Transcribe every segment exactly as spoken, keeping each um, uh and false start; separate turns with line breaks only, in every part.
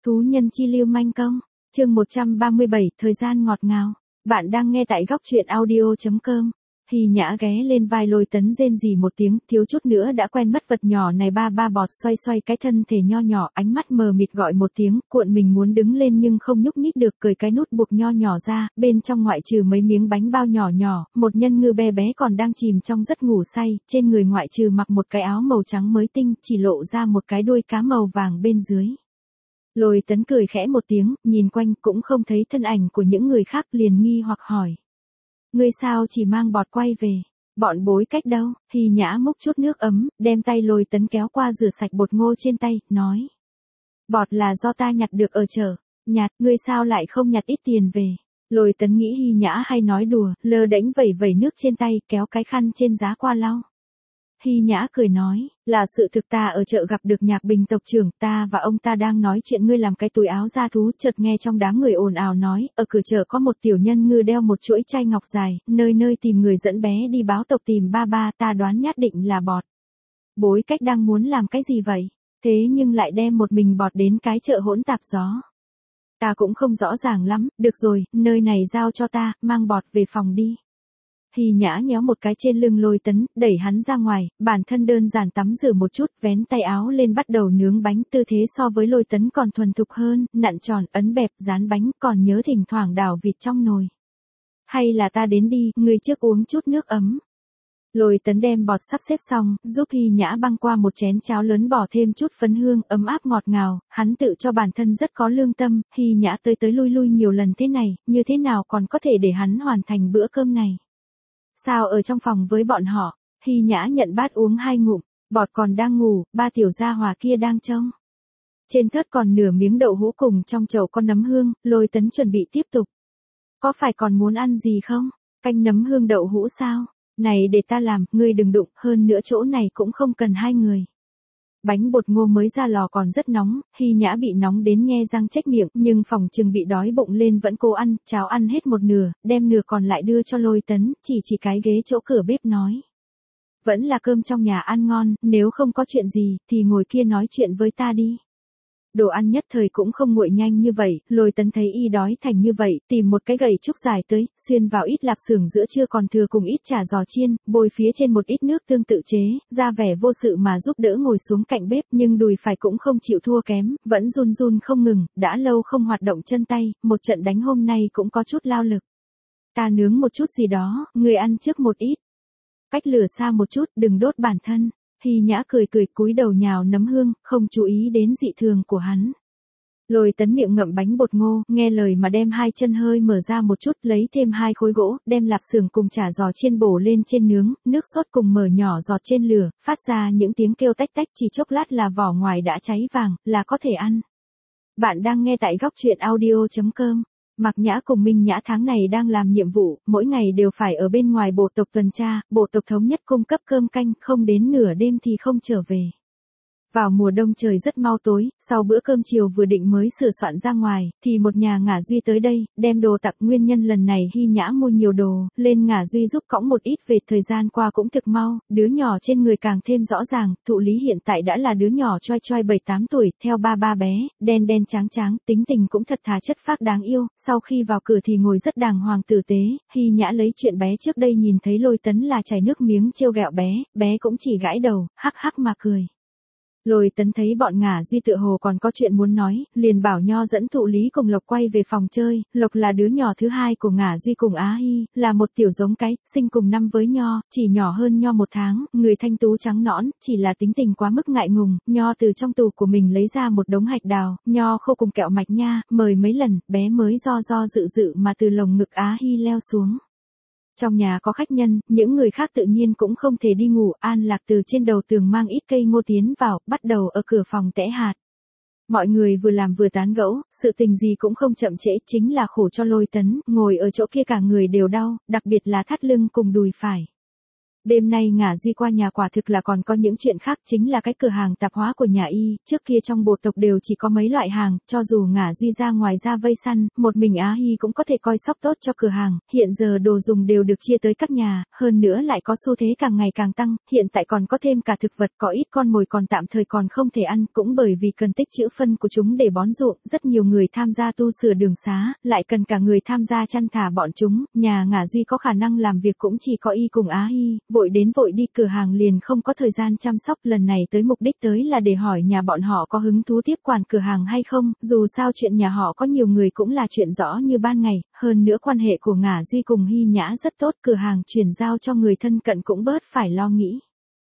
Thú nhân chi lưu manh công, chương một trăm ba mươi bảy, thời gian ngọt ngào. Bạn đang nghe tại góc truyện audio chấm com. Hy Nhã ghé lên vai Lôi Tấn rên rỉ một tiếng, thiếu chút nữa đã quen mất vật nhỏ này. Ba ba bọt xoay xoay cái thân thể nho nhỏ, ánh mắt mờ mịt gọi một tiếng, cuộn mình muốn đứng lên nhưng không nhúc nhích được, cởi cái nút buộc nho nhỏ ra, bên trong ngoại trừ mấy miếng bánh bao nhỏ nhỏ, một nhân ngư bé bé còn đang chìm trong giấc ngủ say, trên người ngoại trừ mặc một cái áo màu trắng mới tinh, chỉ lộ ra một cái đuôi cá màu vàng bên dưới. Lôi Tấn cười khẽ một tiếng, nhìn quanh cũng không thấy thân ảnh của những người khác, liền nghi hoặc hỏi. Ngươi sao chỉ mang bọt quay về? Bọn Bối Cách đâu? Hy Nhã múc chút nước ấm, đem tay Lôi Tấn kéo qua rửa sạch bột ngô trên tay, nói. Bọt là do ta nhặt được ở chợ. Nhặt, ngươi sao lại không nhặt ít tiền về? Lôi Tấn nghĩ Hy Nhã hay nói đùa, lơ đễnh vẩy vẩy nước trên tay, kéo cái khăn trên giá qua lau. Hy Nhã cười nói, là sự thực, ta ở chợ gặp được Nhạc Bình tộc trưởng, ta và ông ta đang nói chuyện, ngươi làm cái túi áo da thú, chợt nghe trong đám người ồn ào nói, ở cửa chợ có một tiểu nhân ngư đeo một chuỗi chai ngọc dài, nơi nơi tìm người dẫn bé đi báo tộc tìm ba ba, ta đoán nhất định là bọt. Bối Cách đang muốn làm cái gì vậy? Thế nhưng lại đem một mình bọt đến cái chợ hỗn tạp gió. Ta cũng không rõ ràng lắm, được rồi, nơi này giao cho ta, mang bọt về phòng đi. Hy Nhã nhéo một cái trên lưng Lôi Tấn, đẩy hắn ra ngoài, bản thân đơn giản tắm rửa một chút, vén tay áo lên bắt đầu nướng bánh, tư thế so với Lôi Tấn còn thuần thục hơn, nặn tròn, ấn bẹp, dán bánh, còn nhớ thỉnh thoảng đảo vịt trong nồi. Hay là ta đến đi, ngươi trước uống chút nước ấm. Lôi Tấn đem bọt sắp xếp xong, giúp Hy Nhã băng qua một chén cháo lớn, bỏ thêm chút phấn hương, ấm áp ngọt ngào, hắn tự cho bản thân rất có lương tâm, Hy Nhã tới tới lui lui nhiều lần thế này, như thế nào còn có thể để hắn hoàn thành bữa cơm này. Sao ở trong phòng với bọn họ? Hy Nhã nhận bát uống hai ngụm, bọt còn đang ngủ, ba tiểu gia hòa kia đang trông. Trên thớt còn nửa miếng đậu hũ cùng trong chậu con nấm hương, Lôi Tấn chuẩn bị tiếp tục. Có phải còn muốn ăn gì không? Canh nấm hương đậu hũ sao? Này để ta làm, ngươi đừng đụng, hơn nữa chỗ này cũng không cần hai người. Bánh bột ngô mới ra lò còn rất nóng, Hy Nhã bị nóng đến nhe răng chếch miệng, nhưng phòng chừng bị đói bụng lên vẫn cố ăn, cháo ăn hết một nửa, đem nửa còn lại đưa cho Lôi Tấn, chỉ chỉ cái ghế chỗ cửa bếp nói. Vẫn là cơm trong nhà ăn ngon, nếu không có chuyện gì, thì ngồi kia nói chuyện với ta đi. Đồ ăn nhất thời cũng không nguội nhanh như vậy, Lôi Tấn thấy y đói thành như vậy, tìm một cái gậy trúc dài tới, xuyên vào ít lạp xưởng giữa trưa còn thừa cùng ít chả giò chiên, bôi phía trên một ít nước tương tự chế, ra vẻ vô sự mà giúp đỡ ngồi xuống cạnh bếp, nhưng đùi phải cũng không chịu thua kém, vẫn run run không ngừng, đã lâu không hoạt động chân tay, một trận đánh hôm nay cũng có chút lao lực. Ta nướng một chút gì đó, người ăn trước một ít. Cách lửa xa một chút, đừng đốt bản thân. Hy Nhã cười cười cúi đầu nhào nấm hương, không chú ý đến dị thường của hắn. Lôi Tấn miệng ngậm bánh bột ngô, nghe lời mà đem hai chân hơi mở ra một chút, lấy thêm hai khối gỗ, đem lạp xưởng cùng chả giò chiên bổ lên trên nướng, nước sốt cùng mở nhỏ giọt trên lửa, phát ra những tiếng kêu tách tách, chỉ chốc lát là vỏ ngoài đã cháy vàng, là có thể ăn. Bạn đang nghe tại góc truyện audio chấm com. Mạc Nhã cùng Minh Nhã tháng này đang làm nhiệm vụ, mỗi ngày đều phải ở bên ngoài bộ tộc tuần tra, bộ tộc thống nhất cung cấp cơm canh, không đến nửa đêm thì không trở về. Vào mùa đông trời rất mau tối, sau bữa cơm chiều vừa định mới sửa soạn ra ngoài, thì một nhà ngả Duy tới đây, đem đồ tặng. Nguyên nhân lần này Hy Nhã mua nhiều đồ, lên ngả Duy giúp cõng một ít về, thời gian qua cũng thực mau, đứa nhỏ trên người càng thêm rõ ràng, Thụ Lý hiện tại đã là đứa nhỏ choi choi bảy tám tuổi, theo ba ba bé, đen đen tráng tráng, tính tình cũng thật thà chất phác đáng yêu, sau khi vào cửa thì ngồi rất đàng hoàng tử tế, Hy Nhã lấy chuyện bé trước đây nhìn thấy Lôi Tấn là chảy nước miếng trêu ghẹo bé, bé cũng chỉ gãi đầu, hắc hắc mà cười. Lôi Tấn thấy bọn ngả Duy tựa hồ còn có chuyện muốn nói, liền bảo Nho dẫn Thụ Lý cùng Lộc quay về phòng chơi. Lộc là đứa nhỏ thứ hai của ngả Duy cùng Á Hy, là một tiểu giống cái, sinh cùng năm với Nho, chỉ nhỏ hơn Nho một tháng, người thanh tú trắng nõn, chỉ là tính tình quá mức ngại ngùng. Nho từ trong tủ của mình lấy ra một đống hạch đào, Nho khô cùng kẹo mạch nha, mời mấy lần, bé mới do do dự dự mà từ lồng ngực Á Hy leo xuống. Trong nhà có khách nhân, những người khác tự nhiên cũng không thể đi ngủ, An Lạc từ trên đầu tường mang ít cây ngô tiến vào, bắt đầu ở cửa phòng tẽ hạt. Mọi người vừa làm vừa tán gẫu, sự tình gì cũng không chậm trễ, chính là khổ cho Lôi Tấn, ngồi ở chỗ kia cả người đều đau, đặc biệt là thắt lưng cùng đùi phải. Đêm nay Ngả Duy qua nhà quả thực là còn có những chuyện khác, chính là cái cửa hàng tạp hóa của nhà y, trước kia trong bộ tộc đều chỉ có mấy loại hàng, cho dù Ngả Duy ra ngoài ra vây săn, một mình Á Hy cũng có thể coi sóc tốt cho cửa hàng, hiện giờ đồ dùng đều được chia tới các nhà, hơn nữa lại có xu thế càng ngày càng tăng, hiện tại còn có thêm cả thực vật, có ít con mồi còn tạm thời còn không thể ăn, cũng bởi vì cần tích trữ phân của chúng để bón ruộng, rất nhiều người tham gia tu sửa đường xá, lại cần cả người tham gia chăn thả bọn chúng, nhà Ngả Duy có khả năng làm việc cũng chỉ có y cùng Á Hy, vội đến vội đi cửa hàng liền không có thời gian chăm sóc, lần này tới mục đích tới là để hỏi nhà bọn họ có hứng thú tiếp quản cửa hàng hay không, dù sao chuyện nhà họ có nhiều người cũng là chuyện rõ như ban ngày, hơn nữa quan hệ của Ngả Duy cùng Hy Nhã rất tốt, cửa hàng chuyển giao cho người thân cận cũng bớt phải lo nghĩ.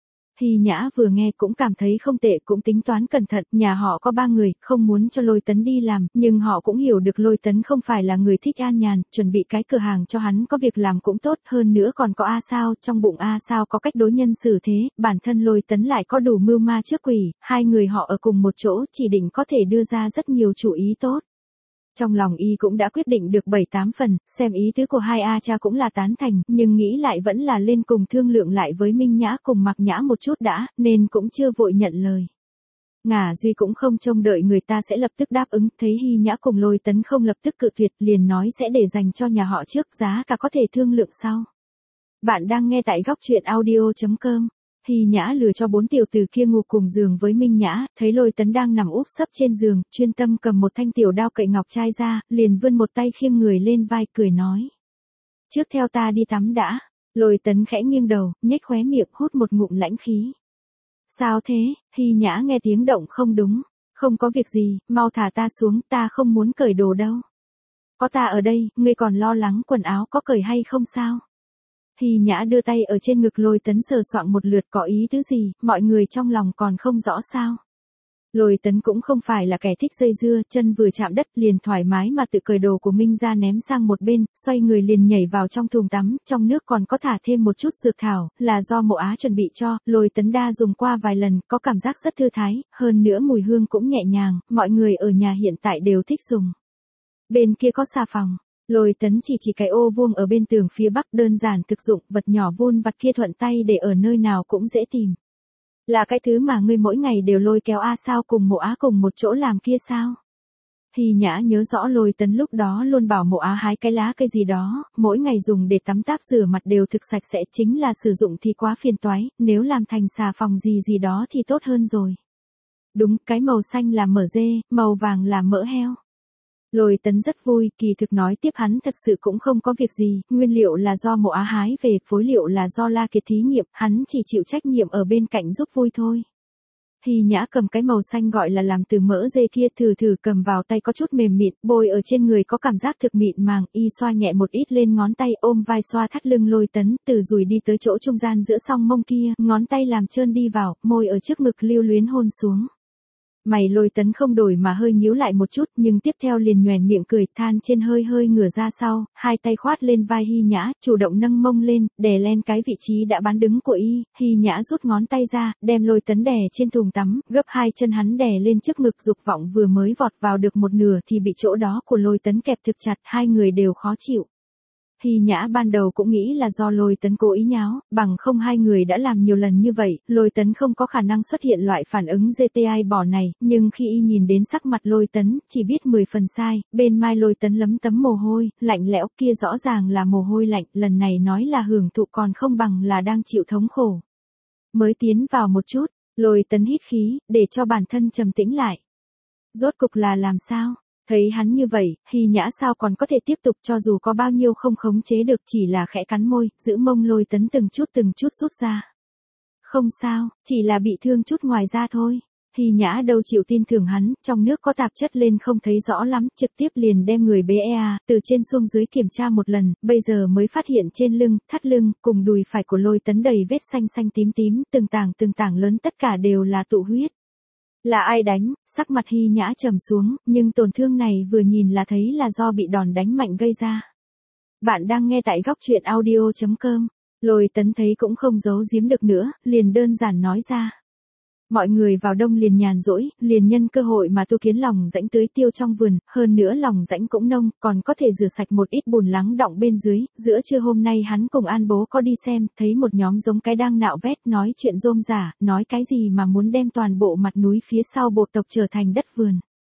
Hy Nhã vừa nghe cũng cảm thấy không tệ, cũng tính toán cẩn thận, nhà họ có ba người, không muốn cho Lôi Tấn đi làm, nhưng họ cũng hiểu được Lôi Tấn không phải là người thích an nhàn, chuẩn bị cái cửa hàng cho hắn có việc làm cũng tốt, hơn nữa còn có A Sao, trong bụng A Sao có cách đối nhân xử thế, bản thân Lôi Tấn lại có đủ mưu ma trước quỷ, hai người họ ở cùng một chỗ, chỉ định có thể đưa ra rất nhiều chủ ý tốt. Trong lòng y cũng đã quyết định được bảy tám phần, xem ý tứ của hai A cha cũng là tán thành, nhưng nghĩ lại vẫn là lên cùng thương lượng lại với Minh Nhã cùng Mạc Nhã một chút đã, nên cũng chưa vội nhận lời. Ngả Duy cũng không trông đợi người ta sẽ lập tức đáp ứng, thấy Hy Nhã cùng Lôi Tấn không lập tức cự tuyệt, liền nói sẽ để dành cho nhà họ trước, giá cả có thể thương lượng sau. Bạn đang nghe tại góc truyện audio chấm com. Hy Nhã lừa cho bốn tiểu tử kia ngủ cùng giường với Minh Nhã, thấy Lôi Tấn đang nằm úp sấp trên giường, chuyên tâm cầm một thanh tiểu đao cậy ngọc trai ra, liền vươn một tay khiêng người lên vai, cười nói. Trước theo ta đi tắm đã. Lôi Tấn khẽ nghiêng đầu, nhếch khóe miệng, hút một ngụm lãnh khí. Sao thế? Hy Nhã nghe tiếng động không đúng. Không có việc gì, mau thả ta xuống, ta không muốn cởi đồ đâu. Có ta ở đây, ngươi còn lo lắng quần áo có cởi hay không sao? Hy Nhã đưa tay ở trên ngực Lôi Tấn sờ soạng một lượt, có ý tứ gì, mọi người trong lòng còn không rõ sao. Lôi Tấn cũng không phải là kẻ thích dây dưa, chân vừa chạm đất liền thoải mái mà tự cởi đồ của Minh ra ném sang một bên, xoay người liền nhảy vào trong thùng tắm, trong nước còn có thả thêm một chút dược thảo, là do Mộ Á chuẩn bị cho, Lôi Tấn đa dùng qua vài lần, có cảm giác rất thư thái, hơn nữa mùi hương cũng nhẹ nhàng, mọi người ở nhà hiện tại đều thích dùng. Bên kia có xà phòng. Lôi Tấn chỉ chỉ cái ô vuông ở bên tường phía bắc, đơn giản thực dụng, vật nhỏ vun vặt kia thuận tay để ở nơi nào cũng dễ tìm. Là cái thứ mà ngươi mỗi ngày đều lôi kéo A Sao cùng Mộ Á cùng một chỗ làm kia sao? Hy Nhã nhớ rõ Lôi Tấn lúc đó luôn bảo Mộ Á hái cái lá cây gì đó, mỗi ngày dùng để tắm táp rửa mặt đều thực sạch sẽ, chính là sử dụng thì quá phiền toái, nếu làm thành xà phòng gì gì đó thì tốt hơn rồi. Đúng, cái màu xanh là mỡ dê, màu vàng là mỡ heo. Lôi Tấn rất vui, kỳ thực nói tiếp hắn thật sự cũng không có việc gì, nguyên liệu là do Mộ Á hái về, phối liệu là do La Kiệt thí nghiệm, hắn chỉ chịu trách nhiệm ở bên cạnh giúp vui thôi. Hy Nhã cầm cái màu xanh gọi là làm từ mỡ dê kia, thử thử cầm vào tay có chút mềm mịn, bôi ở trên người có cảm giác thực mịn màng, y xoa nhẹ một ít lên ngón tay, ôm vai xoa thắt lưng Lôi Tấn, từ dùi đi tới chỗ trung gian giữa song mông kia, ngón tay làm trơn đi vào, môi ở trước ngực lưu luyến hôn xuống. Mày Lôi Tấn không đổi mà hơi nhíu lại một chút, nhưng tiếp theo liền nhoẻn miệng cười, than trên hơi hơi ngửa ra sau, hai tay khoát lên vai Hy Nhã, chủ động nâng mông lên, đè lên cái vị trí đã bán đứng của y, Hy Nhã rút ngón tay ra, đem Lôi Tấn đè trên thùng tắm, gấp hai chân hắn đè lên trước ngực, dục vọng vừa mới vọt vào được một nửa thì bị chỗ đó của Lôi Tấn kẹp thực chặt, hai người đều khó chịu. Hy Nhã ban đầu cũng nghĩ là do Lôi Tấn cố ý nháo, bằng không hai người đã làm nhiều lần như vậy, Lôi Tấn không có khả năng xuất hiện loại phản ứng giê tê i bỏ này, nhưng khi y nhìn đến sắc mặt Lôi Tấn, chỉ biết mười phần sai, bên mai Lôi Tấn lấm tấm mồ hôi, lạnh lẽo, kia rõ ràng là mồ hôi lạnh, lần này nói là hưởng thụ còn không bằng là đang chịu thống khổ. Mới tiến vào một chút, Lôi Tấn hít khí, để cho bản thân trầm tĩnh lại. Rốt cục là làm sao? Thấy hắn như vậy, Hy Nhã sao còn có thể tiếp tục, cho dù có bao nhiêu không khống chế được, chỉ là khẽ cắn môi, giữ mông Lôi Tấn từng chút từng chút rút ra. Không sao, chỉ là bị thương chút ngoài da thôi. Hy Nhã đâu chịu tin tưởng hắn, trong nước có tạp chất lên không thấy rõ lắm, trực tiếp liền đem người bê e, từ trên xuống dưới kiểm tra một lần, bây giờ mới phát hiện trên lưng, thắt lưng, cùng đùi phải của Lôi Tấn đầy vết xanh xanh tím tím, từng tảng từng tảng lớn tất cả đều là tụ huyết. Là ai đánh? Sắc mặt Hy Nhã trầm xuống, nhưng tổn thương này vừa nhìn là thấy là do bị đòn đánh mạnh gây ra. Bạn đang nghe tại góc truyện audio chấm com. Lôi Tấn thấy cũng không giấu giếm được nữa, liền đơn giản nói ra. Mọi người vào đông liền nhàn rỗi, liền nhân cơ hội mà tu kiến lòng rãnh tưới tiêu trong vườn, hơn nữa lòng rãnh cũng nông, còn có thể rửa sạch một ít bùn lắng đọng bên dưới. Giữa trưa hôm nay hắn cùng An bố có đi xem, thấy một nhóm giống cái đang nạo vét nói chuyện rôm rả, nói cái gì mà muốn đem toàn bộ mặt núi phía sau bộ tộc trở thành đất vườn.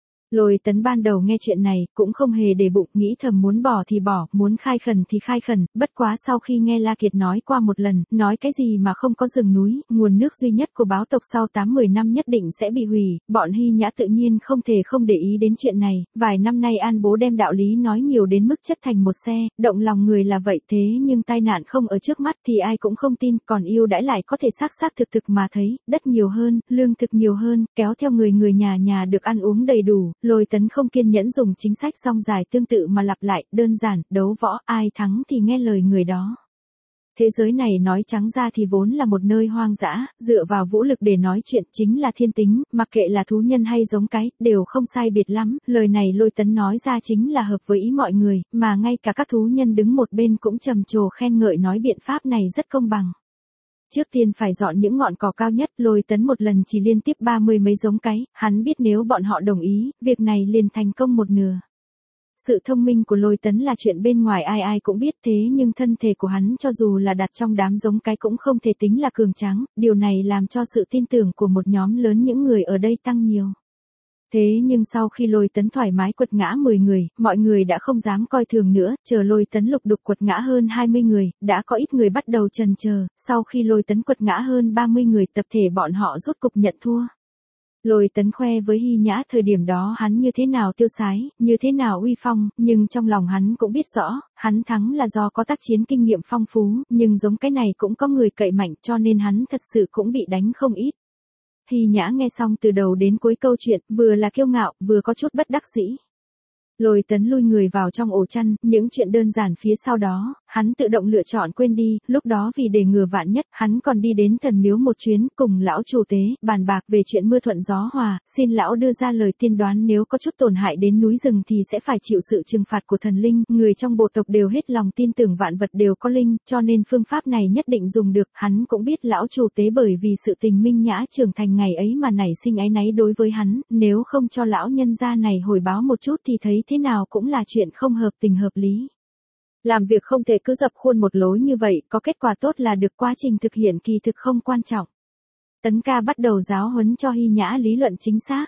Lôi Tấn ban đầu nghe chuyện này, cũng không hề để bụng, nghĩ thầm muốn bỏ thì bỏ, muốn khai khẩn thì khai khẩn, bất quá sau khi nghe La Kiệt nói qua một lần, nói cái gì mà không có rừng núi, nguồn nước duy nhất của báo tộc sau tám mười năm nhất định sẽ bị hủy, bọn Hy Nhã tự nhiên không thể không để ý đến chuyện này, vài năm nay An bố đem đạo lý nói nhiều đến mức chất thành một xe, động lòng người là vậy thế nhưng tai nạn không ở trước mắt thì ai cũng không tin, còn yêu đãi lại có thể xác xác thực thực mà thấy, đất nhiều hơn, lương thực nhiều hơn, kéo theo người người nhà nhà được ăn uống đầy đủ. Lôi Tấn không kiên nhẫn dùng chính sách song dài tương tự mà lặp lại, đơn giản, đấu võ, ai thắng thì nghe lời người đó. Thế giới này nói trắng ra thì vốn là một nơi hoang dã, dựa vào vũ lực để nói chuyện chính là thiên tính, mặc kệ là thú nhân hay giống cái, đều không sai biệt lắm, lời này Lôi Tấn nói ra chính là hợp với ý mọi người, mà ngay cả các thú nhân đứng một bên cũng trầm trồ khen ngợi nói biện pháp này rất công bằng. Trước tiên phải dọn những ngọn cỏ cao nhất, Lôi Tấn một lần chỉ liên tiếp ba mươi mấy giống cái, hắn biết nếu bọn họ đồng ý, việc này liền thành công một nửa. Sự thông minh của Lôi Tấn là chuyện bên ngoài ai ai cũng biết thế nhưng thân thể của hắn cho dù là đặt trong đám giống cái cũng không thể tính là cường tráng, điều này làm cho sự tin tưởng của một nhóm lớn những người ở đây tăng nhiều. Thế nhưng sau khi Lôi Tấn thoải mái quật ngã mười người, mọi người đã không dám coi thường nữa, chờ Lôi Tấn lục đục quật ngã hơn hai mươi người, đã có ít người bắt đầu chần chờ, sau khi Lôi Tấn quật ngã hơn ba mươi người tập thể bọn họ rốt cục nhận thua. Lôi Tấn khoe với Hy Nhã thời điểm đó hắn như thế nào tiêu sái, như thế nào uy phong, nhưng trong lòng hắn cũng biết rõ, hắn thắng là do có tác chiến kinh nghiệm phong phú, nhưng giống cái này cũng có người cậy mạnh cho nên hắn thật sự cũng bị đánh không ít. Hy Nhã nghe xong từ đầu đến cuối câu chuyện, vừa là kiêu ngạo, vừa có chút bất đắc dĩ. Lôi Tấn lui người vào trong ổ chăn, những chuyện đơn giản phía sau đó, hắn tự động lựa chọn quên đi, lúc đó vì để ngừa vạn nhất, hắn còn đi đến thần miếu một chuyến, cùng lão chủ tế, bàn bạc về chuyện mưa thuận gió hòa, xin lão đưa ra lời tiên đoán nếu có chút tổn hại đến núi rừng thì sẽ phải chịu sự trừng phạt của thần linh, người trong bộ tộc đều hết lòng tin tưởng vạn vật đều có linh, cho nên phương pháp này nhất định dùng được, hắn cũng biết lão chủ tế bởi vì sự tình Minh Nhã trưởng thành ngày ấy mà nảy sinh áy náy đối với hắn, nếu không cho lão nhân gia này hồi báo một chút thì thấy thế nào cũng là chuyện không hợp tình hợp lý. Làm việc không thể cứ dập khuôn một lối như vậy, có kết quả tốt là được, quá trình thực hiện kỳ thực không quan trọng. Tấn ca bắt đầu giáo huấn cho Hy Nhã lý luận chính xác.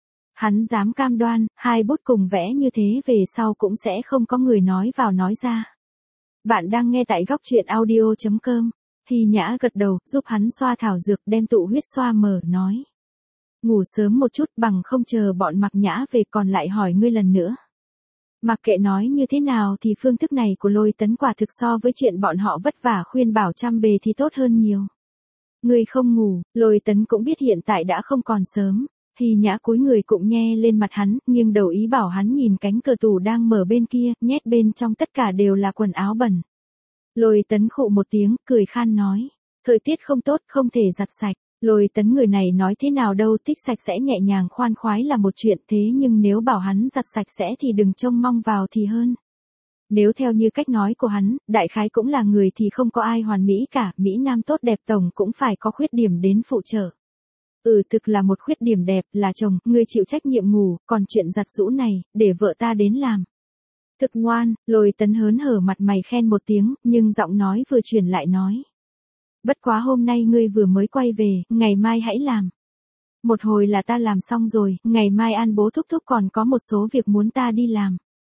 Hắn dám cam đoan, hai bút cùng vẽ như thế về sau cũng sẽ không có người nói vào nói ra. Bạn đang nghe tại góc truyện audio chấm com. Hy Nhã gật đầu, giúp hắn xoa thảo dược đem tụ huyết xoa mở, nói. Ngủ sớm một chút bằng không chờ bọn Mặc Nhã về còn lại hỏi ngươi lần nữa. Mặc kệ nói như thế nào thì phương thức này của Lôi Tấn quả thực so với chuyện bọn họ vất vả khuyên bảo trăm bề thì tốt hơn nhiều. Ngươi không ngủ, Lôi Tấn cũng biết hiện tại đã không còn sớm. Hy Nhã cúi người cũng nhe lên mặt hắn, nghiêng đầu ý bảo hắn nhìn cánh cửa tủ đang mở bên kia, nhét bên trong tất cả đều là quần áo bẩn. Lôi Tấn khụ một tiếng, cười khan nói. Thời tiết không tốt, không thể giặt sạch. Lôi Tấn người này nói thế nào đâu, thích sạch sẽ nhẹ nhàng khoan khoái là một chuyện, thế nhưng nếu bảo hắn giặt sạch sẽ thì đừng trông mong vào thì hơn. Nếu theo như cách nói của hắn, đại khái cũng là người thì không có ai hoàn mỹ cả, Mỹ Nam tốt đẹp tổng cũng phải có khuyết điểm đến phụ trợ. Ừ, thực là một khuyết điểm đẹp, là chồng, ngươi chịu trách nhiệm ngủ, còn chuyện giặt giũ này, để vợ ta đến làm. Thực ngoan, Lôi Tấn hớn hở mặt mày khen một tiếng, nhưng giọng nói vừa chuyển lại nói. Bất quá hôm nay ngươi vừa mới quay về, ngày mai hãy làm. Một hồi là ta làm xong rồi, ngày mai An bố thúc thúc còn có một số việc muốn ta đi làm.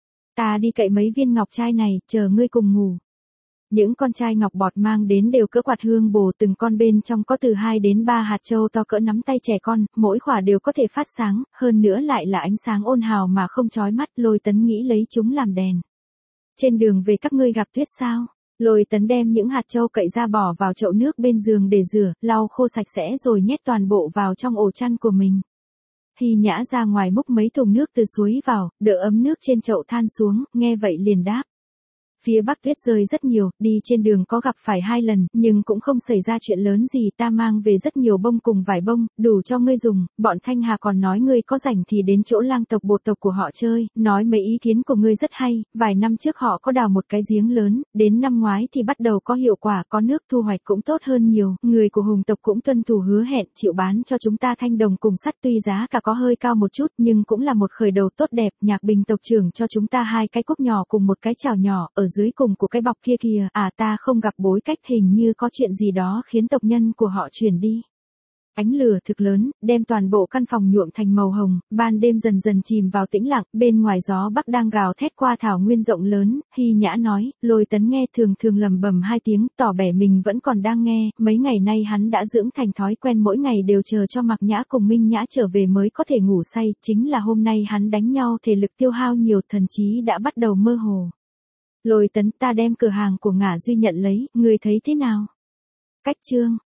Ta đi cậy mấy viên ngọc trai này, chờ ngươi cùng ngủ. Những con trai ngọc bọt mang đến đều cỡ quạt hương bồ, từng con bên trong có từ hai đến ba hạt châu to cỡ nắm tay trẻ con, mỗi khỏa đều có thể phát sáng, hơn nữa lại là ánh sáng ôn hào mà không chói mắt. Lôi Tấn nghĩ lấy chúng làm đèn. Trên đường về các ngươi gặp tuyết sao? Lôi Tấn đem những hạt châu cậy ra bỏ vào chậu nước bên giường để rửa, lau khô sạch sẽ rồi nhét toàn bộ vào trong ổ chăn của mình. Hy Nhã ra ngoài múc mấy thùng nước từ suối vào, đỡ ấm nước trên chậu than xuống, nghe vậy liền đáp. Phía Bắc tuyết rơi rất nhiều, đi trên đường có gặp phải hai lần, nhưng cũng không xảy ra chuyện lớn gì, ta mang về rất nhiều bông cùng vải bông, đủ cho ngươi dùng, bọn Thanh Hà còn nói ngươi có rảnh thì đến chỗ lang tộc bột tộc của họ chơi, nói mấy ý kiến của ngươi rất hay, vài năm trước họ có đào một cái giếng lớn, đến năm ngoái thì bắt đầu có hiệu quả, có nước thu hoạch cũng tốt hơn nhiều, người của Hùng tộc cũng tuân thủ hứa hẹn, chịu bán cho chúng ta thanh đồng cùng sắt, tuy giá cả có hơi cao một chút nhưng cũng là một khởi đầu tốt đẹp. Nhạc Bình tộc trưởng cho chúng ta hai cái cúc nhỏ cùng một cái chảo nhỏ, ở dưới cùng của cái bọc kia kìa, à ta không gặp bối cách, hình như có chuyện gì đó khiến tộc nhân của họ chuyển đi. Ánh lửa thực lớn, đem toàn bộ căn phòng nhuộm thành màu hồng, ban đêm dần dần chìm vào tĩnh lặng, bên ngoài gió bắc đang gào thét qua thảo nguyên rộng lớn, Hy Nhã nói, Lôi Tấn nghe thường thường lầm bầm hai tiếng, tỏ vẻ mình vẫn còn đang nghe, mấy ngày nay hắn đã dưỡng thành thói quen mỗi ngày đều chờ cho Mặc Nhã cùng Minh Nhã trở về mới có thể ngủ say, chính là hôm nay hắn đánh nhau thể lực tiêu hao nhiều, thần trí đã bắt đầu mơ hồ. Lôi Tấn, ta đem cửa hàng của Ngả Duy nhận lấy, ngươi thấy thế nào? Cách chương